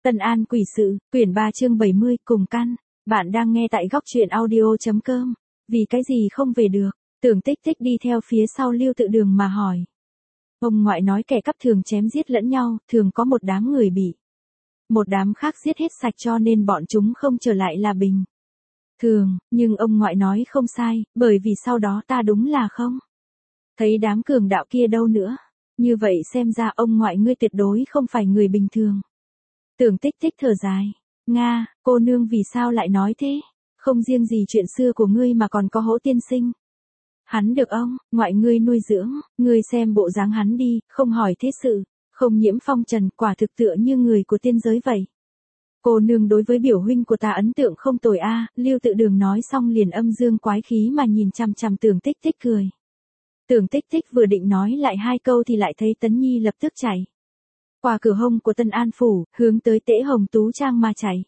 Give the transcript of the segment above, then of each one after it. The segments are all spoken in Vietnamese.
Tân An quỷ sự, quyển 3 chương 70, cùng căn. Bạn đang nghe tại góc truyện audio.com. Vì cái gì không về được? Tưởng Tích Tích đi theo phía sau Lưu Tự Đường mà hỏi. Ông ngoại nói kẻ cắp thường chém giết lẫn nhau, thường có một đám người bị một đám khác giết hết sạch cho nên bọn chúng không trở lại là bình thường, nhưng ông ngoại nói không sai, bởi vì sau đó ta đúng là không thấy đám cường đạo kia đâu nữa. Như vậy xem ra ông ngoại ngươi tuyệt đối không phải người bình thường. Tưởng Tích Tích thở dài. Nga, cô nương vì sao lại nói thế? Không riêng gì chuyện xưa của ngươi mà còn có Hỗ tiên sinh. Hắn được ông, ngoại ngươi nuôi dưỡng, ngươi xem bộ dáng hắn đi, không hỏi thế sự, không nhiễm phong trần, quả thực tựa như người của tiên giới vậy. Cô nương đối với biểu huynh của ta ấn tượng không tồi a. Lưu Tự Đường nói xong liền âm dương quái khí mà nhìn chằm chằm Tưởng Tích Tích cười. Tưởng Tích Tích vừa định nói lại hai câu thì lại thấy Tấn Nhi lập tức chạy qua cửa hông của Tân An phủ, hướng tới Tễ Hồng Tú Trang mà chạy.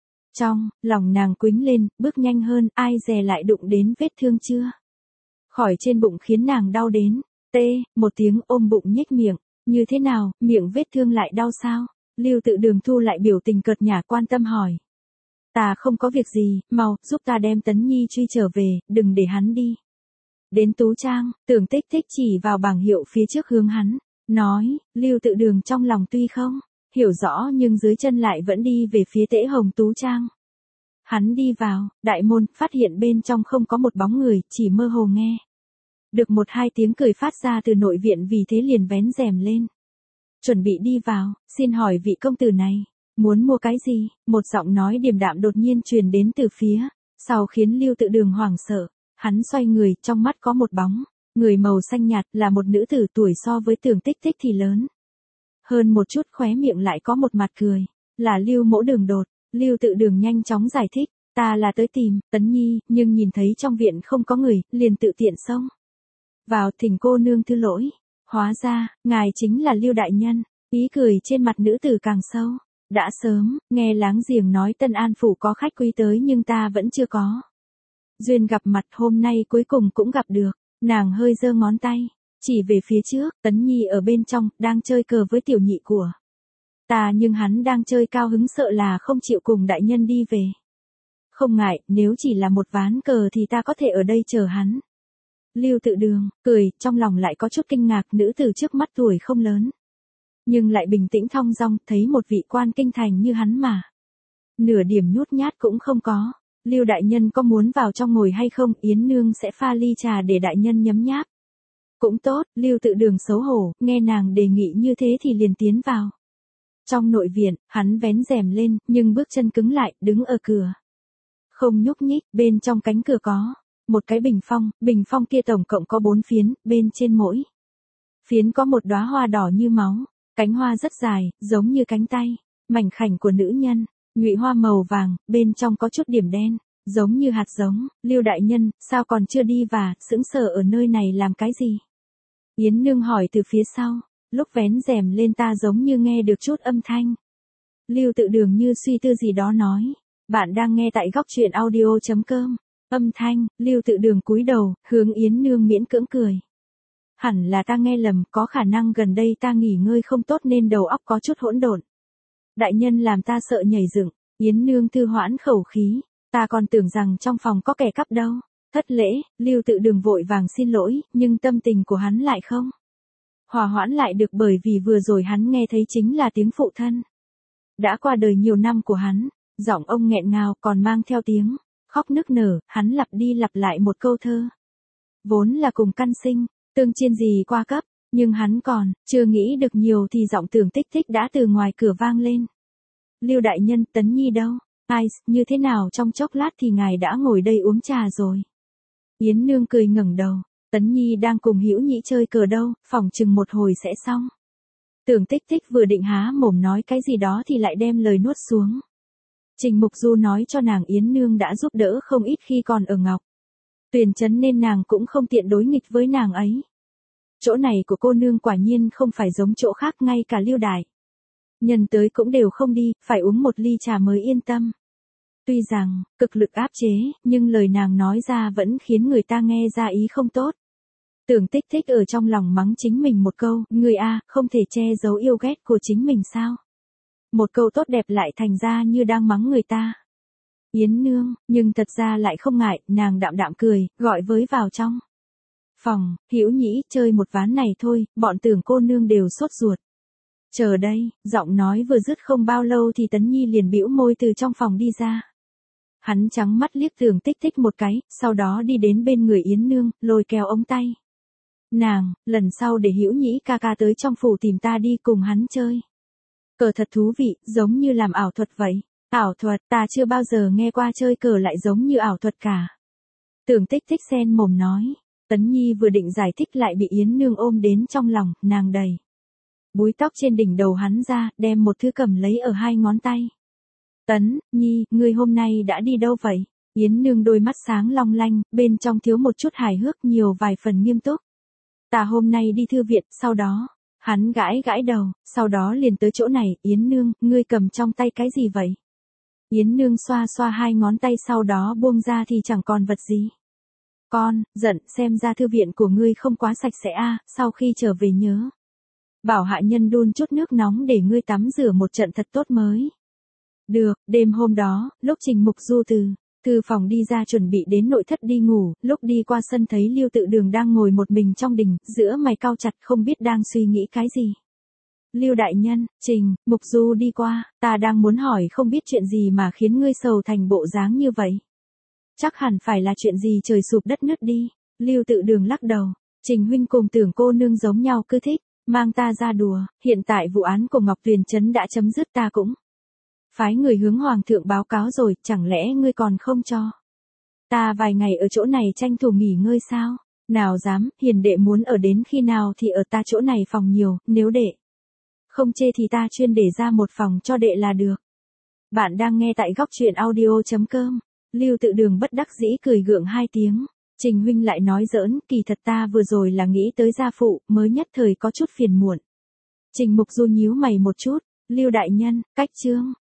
Trong lòng nàng quĩnh lên, bước nhanh hơn, ai dè lại đụng đến vết thương chưa khỏi trên bụng khiến nàng đau đến. Một tiếng ôm bụng nhếch miệng. Như thế nào, miệng vết thương lại đau sao? Lưu Tự Đường thu lại biểu tình cợt nhả quan tâm hỏi. Ta không có việc gì, mau, giúp ta đem Tấn Nhi truy trở về, đừng để hắn đi. Đến Tú Trang, Tưởng Tích Tích chỉ vào bảng hiệu phía trước hướng hắn, nói. Lưu Tự Đường trong lòng tuy không hiểu rõ nhưng dưới chân lại vẫn đi về phía Tễ Hồng Tú Trang. Hắn đi vào đại môn, phát hiện bên trong không có một bóng người, chỉ mơ hồ nghe được một hai tiếng cười phát ra từ nội viện, vì thế liền vén rèm lên, chuẩn bị đi vào. Xin hỏi vị công tử này muốn mua cái gì? Một giọng nói điềm đạm đột nhiên truyền đến từ phía sau khiến Lưu Tự Đường hoảng sợ. Hắn xoay người, trong mắt có một bóng người màu xanh nhạt, là một nữ tử tuổi so với Tưởng Tích Tích thì lớn hơn một chút, khóe miệng lại có một mặt cười, là Lưu mỗ Đường Đột. Lưu Tự Đường nhanh chóng giải thích, ta là tới tìm Tấn Nhi, nhưng nhìn thấy trong viện không có người, liền tự tiện xông vào, thỉnh cô nương thứ lỗi. Hóa ra, ngài chính là Lưu đại nhân. Ý cười trên mặt nữ tử càng sâu. Đã sớm nghe láng giềng nói Tân An phủ có khách quý tới, nhưng ta vẫn chưa có duyên gặp mặt, hôm nay cuối cùng cũng gặp được. Nàng hơi giơ ngón tay chỉ về phía trước. Tấn Nhi ở bên trong đang chơi cờ với tiểu nhị của ta, nhưng hắn đang chơi cao hứng, sợ là không chịu cùng đại nhân đi về. Không ngại, nếu chỉ là một ván cờ thì ta có thể ở đây chờ hắn. Lưu Tự Đường cười, trong lòng lại có chút kinh ngạc. Nữ tử trước mắt tuổi không lớn, nhưng lại bình tĩnh thong dong, thấy một vị quan kinh thành như hắn mà nửa điểm nhút nhát cũng không có. Lưu đại nhân có muốn vào trong ngồi hay không? Yến nương sẽ pha ly trà để đại nhân nhấm nháp. Cũng tốt. Lưu Tự Đường xấu hổ, nghe nàng đề nghị như thế thì liền tiến vào. Trong nội viện, hắn vén rèm lên, nhưng bước chân cứng lại, đứng ở cửa không nhúc nhích. Bên trong cánh cửa có một cái bình phong kia tổng cộng có 4 phiến, bên trên mỗi phiến có một đóa hoa đỏ như máu, cánh hoa rất dài, giống như cánh tay mảnh khảnh của nữ nhân, nhụy hoa màu vàng, bên trong có chút điểm đen, giống như hạt giống. Lưu đại nhân, sao còn chưa đi và sững sờ ở nơi này làm cái gì? Yến nương hỏi từ phía sau. Lúc vén rèm lên ta giống như nghe được chút âm thanh. Lưu Tự Đường như suy tư gì đó nói. Bạn đang nghe tại góc truyện audio.com. Âm thanh. Lưu Tự Đường cúi đầu, hướng Yến nương miễn cưỡng cười. Hẳn là ta nghe lầm, có khả năng gần đây ta nghỉ ngơi không tốt nên đầu óc có chút hỗn độn. Đại nhân làm ta sợ nhảy dựng. Yến nương thư hoãn khẩu khí. Ta còn tưởng rằng trong phòng có kẻ cắp đâu. Thất lễ. Lưu Tự Đường vội vàng xin lỗi, nhưng tâm tình của hắn lại không hòa hoãn lại được, bởi vì vừa rồi hắn nghe thấy chính là tiếng phụ thân đã qua đời nhiều năm của hắn. Giọng ông nghẹn ngào, còn mang theo tiếng khóc nức nở. Hắn lặp đi lặp lại một câu thơ, vốn là cùng căn sinh, tương chiên gì qua cấp. Nhưng hắn còn chưa nghĩ được nhiều thì giọng Tưởng Tích Tích đã từ ngoài cửa vang lên. Lưu đại nhân, Tấn Nhi đâu? Ai, như thế nào trong chốc lát thì ngài đã ngồi đây uống trà rồi? Yến nương cười ngẩng đầu. Tấn Nhi đang cùng Hữu Nhĩ chơi cờ đâu, phỏng chừng một hồi sẽ xong. Tưởng Tích Tích vừa định há mồm nói cái gì đó thì lại đem lời nuốt xuống. Trình Mục Du nói cho nàng Yến nương đã giúp đỡ không ít khi còn ở Ngọc Tuyền trấn, nên nàng cũng không tiện đối nghịch với nàng ấy. Chỗ này của cô nương quả nhiên không phải giống chỗ khác, ngay cả Lưu đại nhân tới cũng đều không đi, phải uống một ly trà mới yên tâm. Tuy rằng cực lực áp chế, nhưng lời nàng nói ra vẫn khiến người ta nghe ra ý không tốt. Tưởng Tích Tích ở trong lòng mắng chính mình một câu, người a, không thể che giấu yêu ghét của chính mình sao? Một câu tốt đẹp lại thành ra như đang mắng người ta. Yến Nương, nhưng thật ra lại không ngại, nàng đạm đạm cười, gọi với vào trong phòng. Hữu Nhĩ, chơi một ván này thôi, bọn Tưởng cô nương đều sốt ruột. Chờ đây, giọng nói vừa dứt không bao lâu thì Tấn Nhi liền bĩu môi từ trong phòng đi ra. Hắn trắng mắt liếc Tưởng Tích Tích một cái, sau đó đi đến bên người Yến Nương, lôi kéo ống tay nàng, lần sau để Hữu Nhĩ ca ca tới trong phủ tìm ta đi cùng hắn chơi. Cờ thật thú vị, giống như làm ảo thuật vậy. Ảo thuật, ta chưa bao giờ nghe qua chơi cờ lại giống như ảo thuật cả. Tưởng Tích Tích xen mồm nói. Tấn Nhi vừa định giải thích lại bị Yến Nương ôm đến trong lòng, nàng đầy búi tóc trên đỉnh đầu hắn ra, đem một thứ cầm lấy ở hai ngón tay. Tấn Nhi, ngươi hôm nay đã đi đâu vậy? Yến Nương đôi mắt sáng long lanh, bên trong thiếu một chút hài hước, nhiều vài phần nghiêm túc. Ta hôm nay đi thư viện, sau đó, hắn gãi gãi đầu, sau đó liền tới chỗ này. Yến Nương, ngươi cầm trong tay cái gì vậy? Yến Nương xoa xoa hai ngón tay, sau đó buông ra thì chẳng còn vật gì. Con, giận, xem ra thư viện của ngươi không quá sạch sẽ a, sau khi trở về nhớ bảo hạ nhân đun chút nước nóng để ngươi tắm rửa một trận thật tốt mới được. Đêm hôm đó, lúc Trình Mục Du từ thư phòng đi ra chuẩn bị đến nội thất đi ngủ, lúc đi qua sân thấy Lưu Tự Đường đang ngồi một mình trong đình, giữa mày cau chặt không biết đang suy nghĩ cái gì. Lưu đại nhân, Trình Mục Du đi qua, ta đang muốn hỏi không biết chuyện gì mà khiến ngươi sầu thành bộ dáng như vậy. Chắc hẳn phải là chuyện gì trời sụp đất nứt đi. Lưu Tự Đường lắc đầu. Trình huynh cùng Tưởng cô nương giống nhau, cứ thích mang ta ra đùa. Hiện tại vụ án của Ngọc Tuyền Trấn đã chấm dứt, ta cũng phái người hướng hoàng thượng báo cáo rồi, chẳng lẽ ngươi còn không cho ta vài ngày ở chỗ này tranh thủ nghỉ ngơi sao? Nào dám, hiền đệ muốn ở đến khi nào thì ở, ta chỗ này phòng nhiều, nếu đệ không chê thì ta chuyên để ra một phòng cho đệ là được. Bạn đang nghe tại góc truyện audio.com. Lưu Tự Đường bất đắc dĩ cười gượng hai tiếng. Trình huynh lại nói giỡn, kỳ thật ta vừa rồi là nghĩ tới gia phụ, mới nhất thời có chút phiền muộn. Trình Mục Du nhíu mày một chút. Lưu đại nhân, cách chương